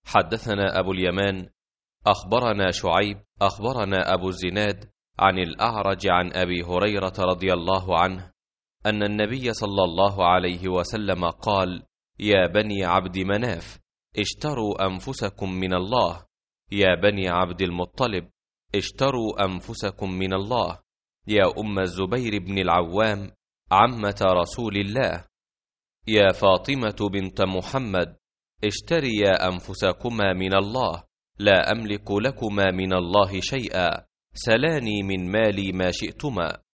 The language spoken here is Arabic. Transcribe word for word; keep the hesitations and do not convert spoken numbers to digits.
حدثنا أبو اليمان أخبرنا شعيب أخبرنا أبو الزناد عن الأعرج عن أبي هريرة رضي الله عنه أن النبي صلى الله عليه وسلم قال: يا بني عبد مناف اشتروا أنفسكم من الله، يا بني عبد المطلب اشتروا أنفسكم من الله، يا أم الزبير بن العوام عمة رسول الله، يا فاطمة بنت محمد اشتريا أنفسكما من الله، لا أملك لكما من الله شيئا، سلاني من مالي ما شئتما.